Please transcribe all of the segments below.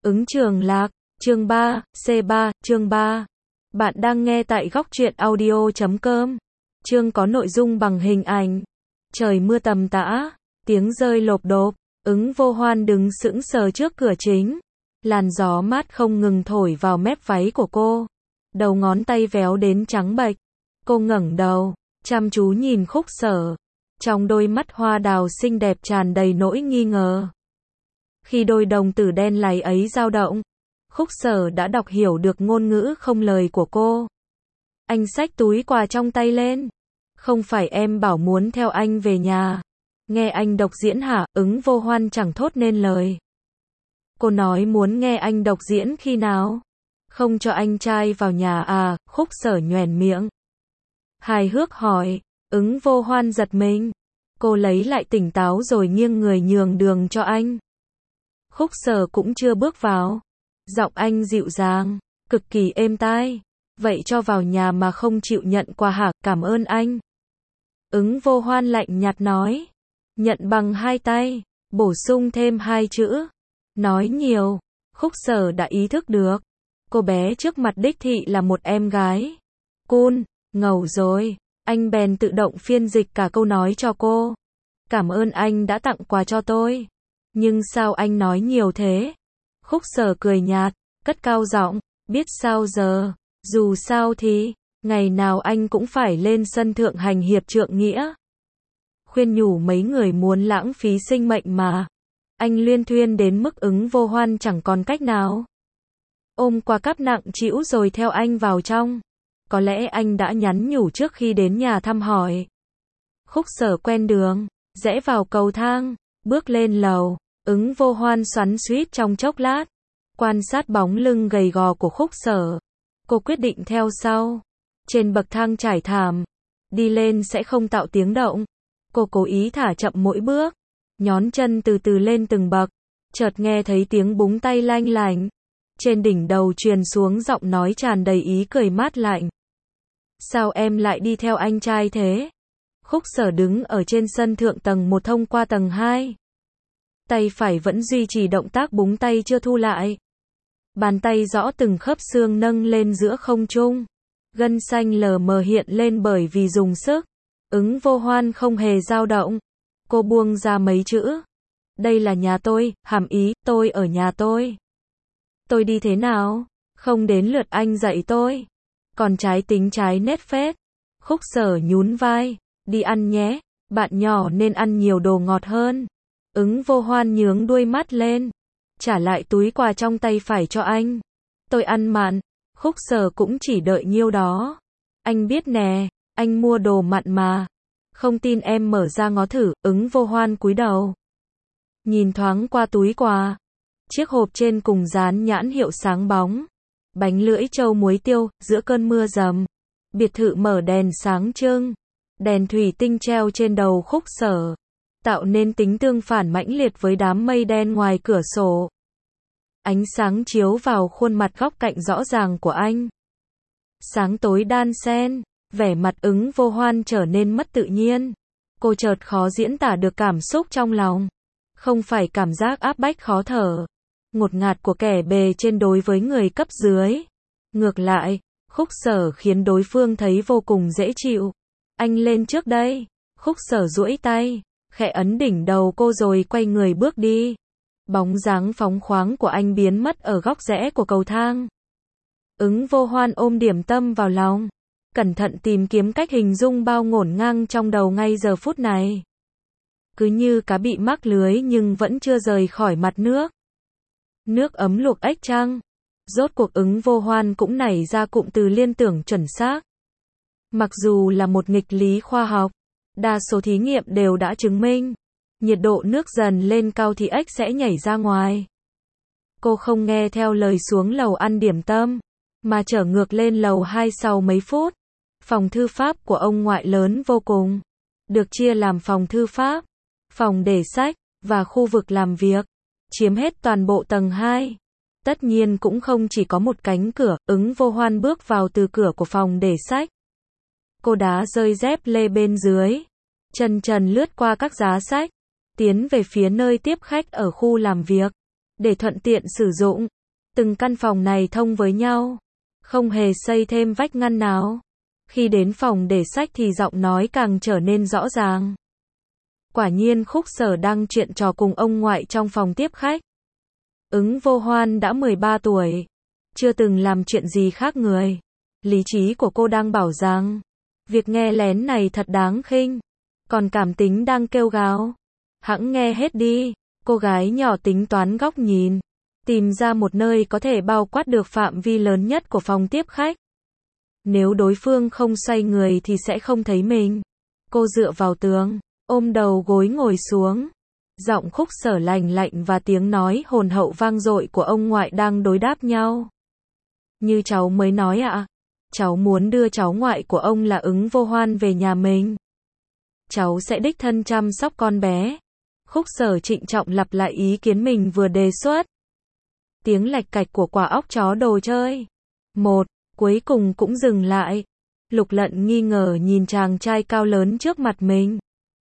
Ứng Trường Lạc, chương 3, C3, chương 3. Bạn đang nghe tại góc truyện audio.com. Chương có nội dung bằng hình ảnh. Trời mưa tầm tã, tiếng rơi lộp độp, Ứng Vô Hoan đứng sững sờ trước cửa chính. Làn gió mát không ngừng thổi vào mép váy của cô. Đầu ngón tay véo đến trắng bệch. Cô ngẩng đầu, chăm chú nhìn Khúc Sở. Trong đôi mắt hoa đào xinh đẹp tràn đầy nỗi nghi ngờ. Khi đôi đồng tử đen láy ấy dao động, Khúc Sở đã đọc hiểu được ngôn ngữ không lời của cô. Anh xách túi quà trong tay lên. Không phải em bảo muốn theo anh về nhà. Nghe anh đọc diễn hả? Ứng Vô Hoan chẳng thốt nên lời. Cô nói muốn nghe anh đọc diễn khi nào? Không cho anh trai vào nhà à? Khúc Sở nhoẻn miệng. Hài hước hỏi. Ứng Vô Hoan giật mình. Cô lấy lại tỉnh táo rồi nghiêng người nhường đường cho anh. Khúc Sở cũng chưa bước vào. Giọng anh dịu dàng, cực kỳ êm tai. Vậy cho vào nhà mà không chịu nhận quà hả? Cảm ơn anh. Ứng Vô Hoan lạnh nhạt nói. Nhận bằng hai tay, bổ sung thêm hai chữ. Nói nhiều. Khúc Sở đã ý thức được. Cô bé trước mặt đích thị là một em gái. Cun, ngầu rồi. Anh bèn tự động phiên dịch cả câu nói cho cô. Cảm ơn anh đã tặng quà cho tôi. Nhưng sao anh nói nhiều thế? Khúc Sở cười nhạt, cất cao giọng, biết sao giờ, dù sao thì, ngày nào anh cũng phải lên sân thượng hành hiệp trượng nghĩa. Khuyên nhủ mấy người muốn lãng phí sinh mệnh mà. Anh luyên thuyên đến mức Ứng Vô Hoan chẳng còn cách nào. Ôm qua cáp nặng trĩu rồi theo anh vào trong. Có lẽ anh đã nhắn nhủ trước khi đến nhà thăm hỏi. Khúc Sở quen đường, rẽ vào cầu thang, bước lên lầu. Ứng Vô Hoan xoắn xuýt trong chốc lát, quan sát bóng lưng gầy gò của Khúc Sở. Cô quyết định theo sau. Trên bậc thang trải thảm, đi lên sẽ không tạo tiếng động. Cô cố ý thả chậm mỗi bước, nhón chân từ từ lên từng bậc. Chợt nghe thấy tiếng búng tay lanh lảnh. Trên đỉnh đầu truyền xuống giọng nói tràn đầy ý cười mát lạnh. Sao em lại đi theo anh trai thế? Khúc Sở đứng ở trên sân thượng tầng 1 thông qua tầng 2. Tay phải vẫn duy trì động tác búng tay chưa thu lại. Bàn tay rõ từng khớp xương nâng lên giữa không trung. Gân xanh lờ mờ hiện lên bởi vì dùng sức. Ứng Vô Hoan không hề dao động. Cô buông ra mấy chữ. Đây là nhà tôi, hàm ý, tôi ở nhà tôi. Tôi đi thế nào? Không đến lượt anh dạy tôi. Còn trái tính trái nết phết. Khúc Sở nhún vai. Đi ăn nhé, bạn nhỏ nên ăn nhiều đồ ngọt hơn. Ứng Vô Hoan nhướng đuôi mắt lên. Trả lại túi quà trong tay phải cho anh. Tôi ăn mặn. Khúc Sở cũng chỉ đợi nhiêu đó. Anh biết nè, anh mua đồ mặn mà. Không tin em mở ra ngó thử. Ứng Vô Hoan cúi đầu. Nhìn thoáng qua túi quà. Chiếc hộp trên cùng dán nhãn hiệu sáng bóng. Bánh lưỡi trâu muối tiêu, giữa cơn mưa rầm. Biệt thự mở đèn sáng trưng. Đèn thủy tinh treo trên đầu Khúc Sở. Tạo nên tính tương phản mãnh liệt với đám mây đen ngoài cửa sổ. Ánh sáng chiếu vào khuôn mặt góc cạnh rõ ràng của anh. Sáng tối đan xen, vẻ mặt Ứng Vô Hoan trở nên mất tự nhiên. Cô chợt khó diễn tả được cảm xúc trong lòng. Không phải cảm giác áp bách khó thở, ngột ngạt của kẻ bề trên đối với người cấp dưới. Ngược lại, Khúc Sở khiến đối phương thấy vô cùng dễ chịu. Anh lên trước đây. Khúc Sở duỗi tay, khẽ ấn đỉnh đầu cô rồi quay người bước đi. Bóng dáng phóng khoáng của anh biến mất ở góc rẽ của cầu thang. Ứng Vô Hoan ôm điểm tâm vào lòng, cẩn thận tìm kiếm cách hình dung bao ngổn ngang trong đầu ngay giờ phút này. Cứ như cá bị mắc lưới nhưng vẫn chưa rời khỏi mặt nước. Nước ấm luộc ếch chăng? Rốt cuộc Ứng Vô Hoan cũng nảy ra cụm từ liên tưởng chuẩn xác. Mặc dù là một nghịch lý khoa học, đa số thí nghiệm đều đã chứng minh, nhiệt độ nước dần lên cao thì ếch sẽ nhảy ra ngoài. Cô không nghe theo lời xuống lầu ăn điểm tâm, mà trở ngược lên lầu 2 sau mấy phút. Phòng thư pháp của ông ngoại lớn vô cùng, được chia làm phòng thư pháp, phòng để sách, và khu vực làm việc, chiếm hết toàn bộ tầng 2. Tất nhiên cũng không chỉ có một cánh cửa. Ứng Vô Hoan bước vào từ cửa của phòng để sách. Cô đá rơi dép lê bên dưới, chân trần lướt qua các giá sách, tiến về phía nơi tiếp khách ở khu làm việc. để thuận tiện sử dụng. Từng căn phòng này thông với nhau, không hề xây thêm vách ngăn nào. Khi đến phòng để sách thì giọng nói càng trở nên rõ ràng. Quả nhiên Khúc Sở đang chuyện trò cùng ông ngoại trong phòng tiếp khách. Ứng Vô Hoan đã 13 tuổi, chưa từng làm chuyện gì khác người. Lý trí của cô đang bảo rằng, việc nghe lén này thật đáng khinh. Còn cảm tính đang kêu gào, hẵng nghe hết đi. Cô gái nhỏ tính toán góc nhìn, tìm ra một nơi có thể bao quát được phạm vi lớn nhất của phòng tiếp khách. Nếu đối phương không xoay người thì sẽ không thấy mình. Cô dựa vào tường, ôm đầu gối ngồi xuống. Giọng Khúc Sở lành lạnh và tiếng nói hồn hậu vang dội của ông ngoại đang đối đáp nhau. Như cháu mới nói ạ, cháu muốn đưa cháu ngoại của ông là Ứng Vô Hoan về nhà mình. Cháu sẽ đích thân chăm sóc con bé. Khúc Sở trịnh trọng lặp lại ý kiến mình vừa đề xuất. Tiếng lạch cạch của quả óc chó đồ chơi. Cuối cùng cũng dừng lại. Lục Lận nghi ngờ nhìn chàng trai cao lớn trước mặt mình.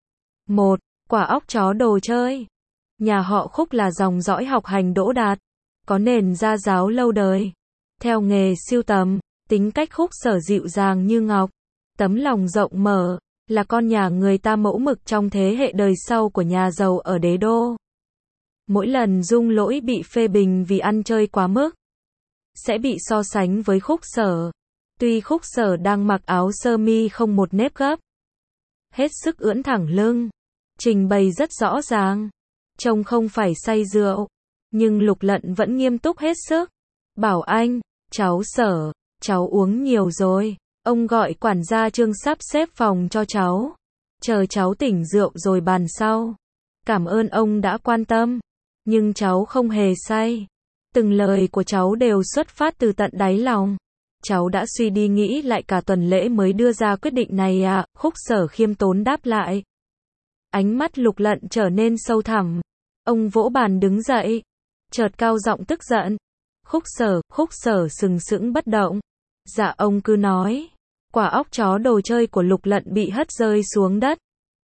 Quả óc chó đồ chơi. Nhà họ Khúc là dòng dõi học hành đỗ đạt, có nền gia giáo lâu đời. Theo nghề sưu tầm, tính cách Khúc Sở dịu dàng như ngọc, tấm lòng rộng mở, là con nhà người ta mẫu mực trong thế hệ đời sau của nhà giàu ở đế đô. Mỗi lần Dung Lỗi bị phê bình vì ăn chơi quá mức, sẽ bị so sánh với Khúc Sở. Tuy Khúc Sở đang mặc áo sơ mi không một nếp gấp, hết sức ưỡn thẳng lưng, trình bày rất rõ ràng, trông không phải say rượu, nhưng Lục Lận vẫn nghiêm túc hết sức. Bảo anh, cháu Sở, cháu uống nhiều rồi. Ông gọi quản gia Trương sắp xếp phòng cho cháu. Chờ cháu tỉnh rượu rồi bàn sau. Cảm ơn ông đã quan tâm. Nhưng cháu không hề say. Từng lời của cháu đều xuất phát từ tận đáy lòng. Cháu đã suy đi nghĩ lại cả tuần lễ mới đưa ra quyết định này à, Khúc Sở khiêm tốn đáp lại. Ánh mắt Lục Lận trở nên sâu thẳm. Ông vỗ bàn đứng dậy, chợt cao giọng tức giận. Khúc Sở sừng sững bất động. Dạ ông cứ nói. Quả óc chó đồ chơi của Lục Lận bị hất rơi xuống đất.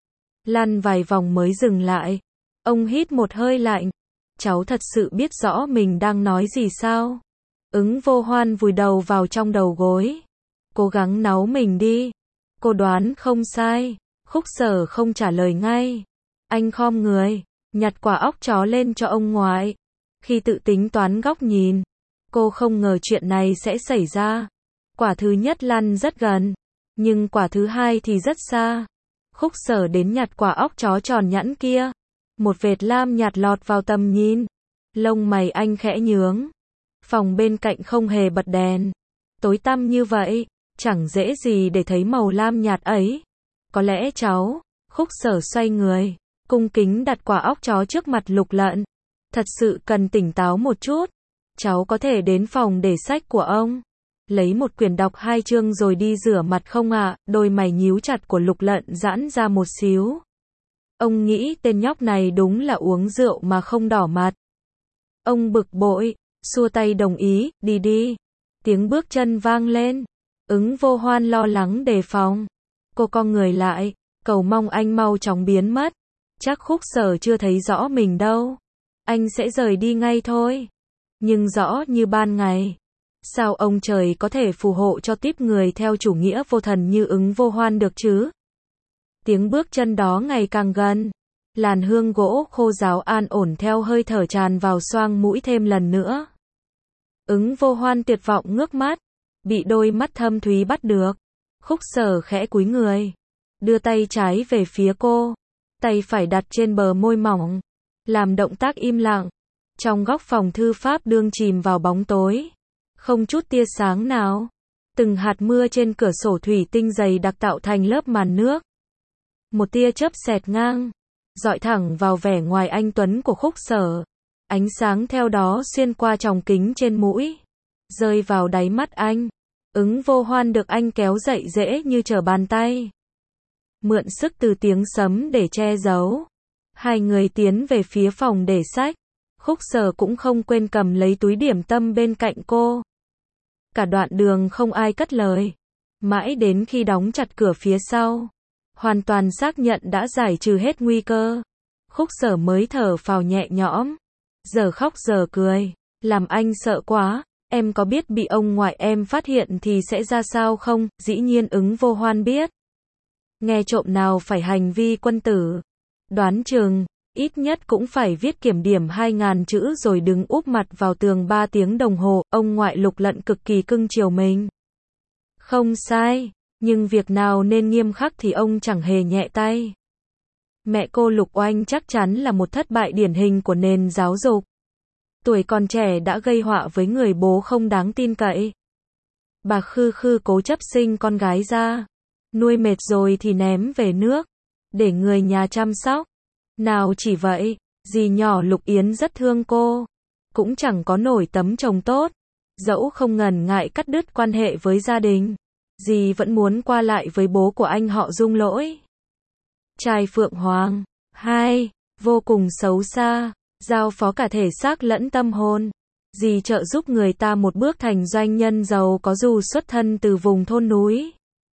Lăn vài vòng mới dừng lại. Ông hít một hơi lạnh. Cháu thật sự biết rõ mình đang nói gì sao? Ứng Vô Hoan vùi đầu vào trong đầu gối. Cố gắng náu mình đi. Cô đoán không sai. Khúc Sở không trả lời ngay. Anh khom người, nhặt quả óc chó lên cho ông ngoại. Khi tự tính toán góc nhìn, cô không ngờ chuyện này sẽ xảy ra. Quả thứ nhất lăn rất gần, nhưng quả thứ hai thì rất xa. Khúc Sở đến nhặt quả óc chó tròn nhẵn kia. Một vệt lam nhạt lọt vào tầm nhìn. Lông mày anh khẽ nhướng. Phòng bên cạnh không hề bật đèn. Tối tăm như vậy, chẳng dễ gì để thấy màu lam nhạt ấy. Có lẽ cháu, Khúc Sở xoay người, cung kính đặt quả óc chó trước mặt Lục Lận. Thật sự cần tỉnh táo một chút. Cháu có thể đến phòng để sách của ông, lấy một quyển đọc 2 chương rồi đi rửa mặt không ạ? Đôi mày nhíu chặt của Lục Lận giãn ra một xíu. Ông nghĩ tên nhóc này đúng là uống rượu mà không đỏ mặt. Ông bực bội, xua tay đồng ý, đi đi. Tiếng bước chân vang lên. Ứng Vô Hoan lo lắng đề phòng. Cô cong người lại, cầu mong anh mau chóng biến mất. Chắc Khúc Sở chưa thấy rõ mình đâu. Anh sẽ rời đi ngay thôi. Nhưng rõ như ban ngày. Sao ông trời có thể phù hộ cho típ người theo chủ nghĩa vô thần như Ứng Vô Hoan được chứ? Tiếng bước chân đó ngày càng gần. Làn hương gỗ khô ráo an ổn theo hơi thở tràn vào xoang mũi thêm lần nữa. Ứng Vô Hoan tuyệt vọng ngước mắt, bị đôi mắt thâm thúy bắt được. Khúc Sở khẽ cúi người, đưa tay trái về phía cô, tay phải đặt trên bờ môi mỏng, làm động tác im lặng. Trong góc phòng thư pháp đương chìm vào bóng tối, không chút tia sáng nào. Từng hạt mưa trên cửa sổ thủy tinh dày đặc tạo thành lớp màn nước. Một tia chớp xẹt ngang, dọi thẳng vào vẻ ngoài anh tuấn của Khúc Sở. Ánh sáng theo đó xuyên qua tròng kính trên mũi, rơi vào đáy mắt anh. Ứng Vô Hoan được anh kéo dậy dễ như trở bàn tay. Mượn sức từ tiếng sấm để che giấu. Hai người tiến về phía phòng để sách. Khúc Sở cũng không quên cầm lấy túi điểm tâm bên cạnh cô. Cả đoạn đường không ai cất lời. Mãi đến khi đóng chặt cửa phía sau, hoàn toàn xác nhận đã giải trừ hết nguy cơ, Khúc Sở mới thở phào nhẹ nhõm. Giờ khóc giờ cười, làm anh sợ quá. Em có biết bị ông ngoại em phát hiện thì sẽ ra sao không? Dĩ nhiên Ứng Vô Hoan biết. Nghe trộm nào phải hành vi quân tử. Đoán chừng, ít nhất cũng phải viết kiểm điểm 2.000 chữ rồi đứng úp mặt vào tường 3 tiếng đồng hồ. Ông ngoại Lục Lận cực kỳ cưng chiều mình. Không sai, nhưng việc nào nên nghiêm khắc thì ông chẳng hề nhẹ tay. Mẹ cô Lục Oanh chắc chắn là một thất bại điển hình của nền giáo dục. Tuổi còn trẻ đã gây họa với người bố không đáng tin cậy. Bà Khư Khư cố chấp sinh con gái ra. Nuôi mệt rồi thì ném về nước. Để người nhà chăm sóc. Nào chỉ vậy, dì nhỏ Lục Yến rất thương cô. Cũng chẳng có nổi tấm chồng tốt. Dẫu không ngần ngại cắt đứt quan hệ với gia đình. Dì vẫn muốn qua lại với bố của anh họ Dung Lỗi. Trai Phượng Hoàng. 2. Vô cùng xấu xa. Giao phó cả thể xác lẫn tâm hồn. Dì trợ giúp người ta một bước thành doanh nhân giàu có dù xuất thân từ vùng thôn núi.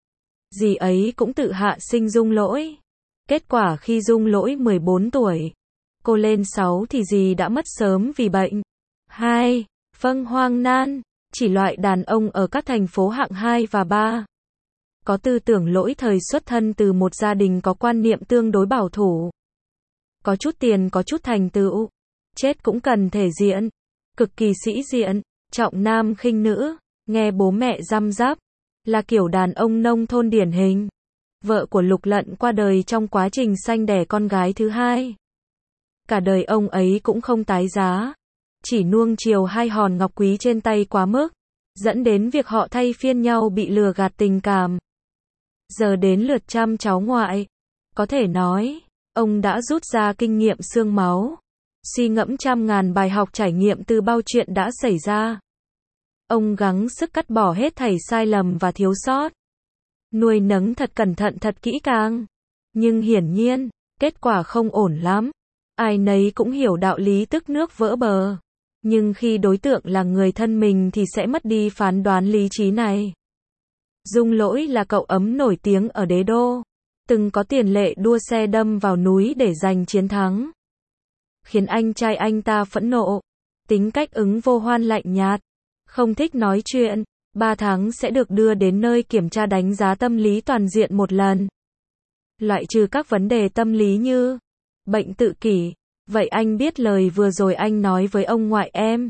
Dì ấy cũng tự hạ sinh Dung Lỗi. Kết quả khi Dung Lỗi 14 tuổi, cô lên 6 thì dì đã mất sớm vì bệnh. 2. Vâng Hoang Nan. Chỉ loại đàn ông ở các thành phố hạng 2 và 3. Có tư tưởng lỗi thời xuất thân từ một gia đình có quan niệm tương đối bảo thủ. Có chút tiền có chút thành tựu. Chết cũng cần thể diện. Cực kỳ sĩ diện, trọng nam khinh nữ, nghe bố mẹ răm rắp. Là kiểu đàn ông nông thôn điển hình. Vợ của Lục Lận qua đời trong quá trình sanh đẻ con gái thứ hai. Cả đời ông ấy cũng không tái giá. Chỉ nuông chiều hai hòn ngọc quý trên tay quá mức. Dẫn đến việc họ thay phiên nhau bị lừa gạt tình cảm. Giờ đến lượt chăm cháu ngoại. Có thể nói, ông đã rút ra kinh nghiệm xương máu. Suy ngẫm trăm ngàn bài học trải nghiệm từ bao chuyện đã xảy ra. Ông gắng sức cắt bỏ hết thảy sai lầm và thiếu sót. Nuôi nấng thật cẩn thận thật kỹ càng. Nhưng hiển nhiên, kết quả không ổn lắm. Ai nấy cũng hiểu đạo lý tức nước vỡ bờ. Nhưng khi đối tượng là người thân mình thì sẽ mất đi phán đoán lý trí này. Dung Lỗi là cậu ấm nổi tiếng ở Đế Đô. Từng có tiền lệ đua xe đâm vào núi để giành chiến thắng. Khiến anh trai anh ta phẫn nộ. Tính cách Ứng Vô Hoan lạnh nhạt. Không thích nói chuyện. 3 tháng sẽ được đưa đến nơi kiểm tra đánh giá tâm lý toàn diện một lần. Loại trừ các vấn đề tâm lý như bệnh tự kỷ. Vậy anh biết lời vừa rồi anh nói với ông ngoại em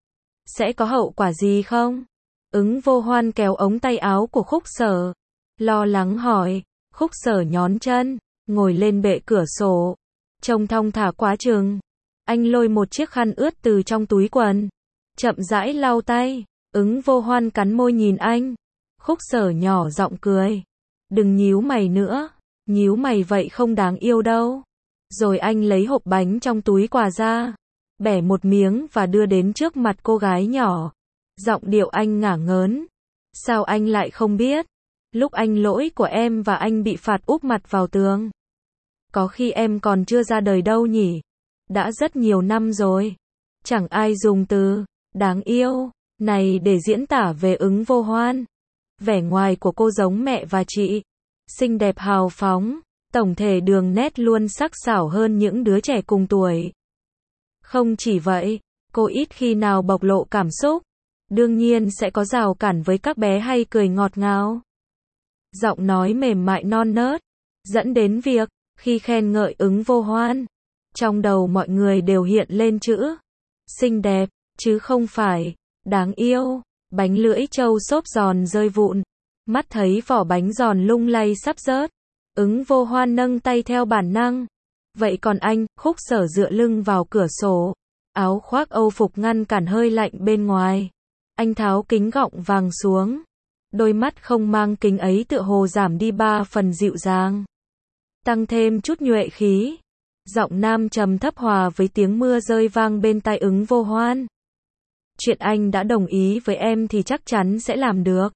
sẽ có hậu quả gì không? Ứng Vô Hoan kéo ống tay áo của Khúc Sở. Lo lắng hỏi. Khúc Sở nhón chân, ngồi lên bệ cửa sổ. Trông thong thả quá chừng. Anh lôi một chiếc khăn ướt từ trong túi quần. Chậm rãi lau tay. Ứng Vô Hoan cắn môi nhìn anh. Khúc Sở nhỏ giọng cười. Đừng nhíu mày nữa. Nhíu mày vậy không đáng yêu đâu. Rồi anh lấy hộp bánh trong túi quà ra. Bẻ một miếng và đưa đến trước mặt cô gái nhỏ. Giọng điệu anh ngả ngớn. Sao anh lại không biết? Lúc anh lỗi của em và anh bị phạt úp mặt vào tường. Có khi em còn chưa ra đời đâu nhỉ? Đã rất nhiều năm rồi. Chẳng ai dùng từ đáng yêu này để diễn tả về Ứng Vô Hoan. Vẻ ngoài của cô giống mẹ và chị. Xinh đẹp hào phóng. Tổng thể đường nét luôn sắc sảo hơn những đứa trẻ cùng tuổi. Không chỉ vậy, cô ít khi nào bộc lộ cảm xúc. Đương nhiên sẽ có rào cản với các bé hay cười ngọt ngào. Giọng nói mềm mại non nớt. Dẫn đến việc, khi khen ngợi Ứng Vô Hoan, trong đầu mọi người đều hiện lên chữ xinh đẹp, chứ không phải đáng yêu. Bánh lưỡi trâu xốp giòn rơi vụn. Mắt thấy vỏ bánh giòn lung lay sắp rớt. Ứng Vô Hoan nâng tay theo bản năng. Vậy còn anh? Khúc Sở dựa lưng vào cửa sổ. Áo khoác Âu phục ngăn cản hơi lạnh bên ngoài. Anh tháo kính gọng vàng xuống. Đôi mắt không mang kính ấy tựa hồ giảm đi 3 phần dịu dàng. Tăng thêm chút nhuệ khí. Giọng nam trầm thấp hòa với tiếng mưa rơi vang bên tai Ứng Vô Hoan. Chuyện anh đã đồng ý với em thì chắc chắn sẽ làm được.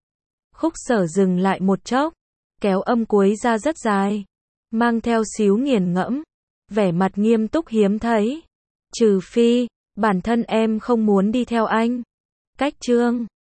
Khúc Sở dừng lại một chốc. Kéo âm cuối ra rất dài. Mang theo xíu nghiền ngẫm. Vẻ mặt nghiêm túc hiếm thấy. Trừ phi, bản thân em không muốn đi theo anh. Cách chương